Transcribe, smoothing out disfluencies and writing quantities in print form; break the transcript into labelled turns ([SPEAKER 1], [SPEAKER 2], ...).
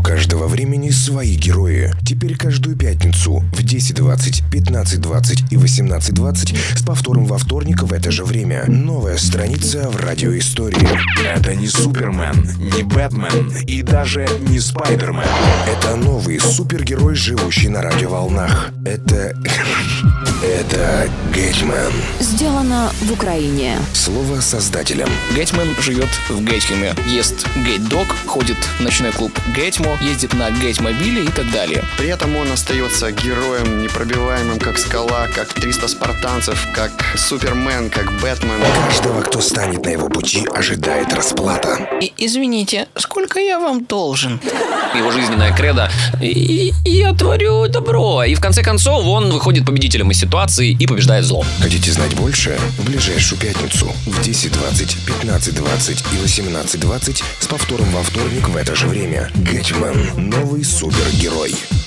[SPEAKER 1] каждого времени свои герои. Теперь каждую пятницу в 10:20, 15:20 и 18:20 с повтором во вторник в это же время. Новая страница в радиоистории.
[SPEAKER 2] Это не Супермен, не Бэтмен и даже не Спайдермен.
[SPEAKER 1] Это новый супергерой, живущий на радиоволнах. Это Гетьман.
[SPEAKER 3] Сделано в Украине.
[SPEAKER 1] Слово создателям.
[SPEAKER 4] Гетьман живет в Гетьмане, ест геть-дог, ходит в ночной клуб Гетьмо, ездит на геть-мобиле и так далее.
[SPEAKER 5] При этом он остается героем непробиваемым, как скала, как 300 спартанцев, как Супермен, как Бэтмен.
[SPEAKER 1] Каждого, кто станет на его пути, ожидает расплата.
[SPEAKER 6] Извините, сколько я вам должен?
[SPEAKER 4] Его жизненная кредо «Я творю добро». И в конце концов он выходит победителем из ситуации и побеждает зло.
[SPEAKER 1] Хотите знать больше? В ближайшую пятницу в 10:20, 15:20 и 18:20 с повтором во вторник в это же время. Гетьман. Новый супергерой.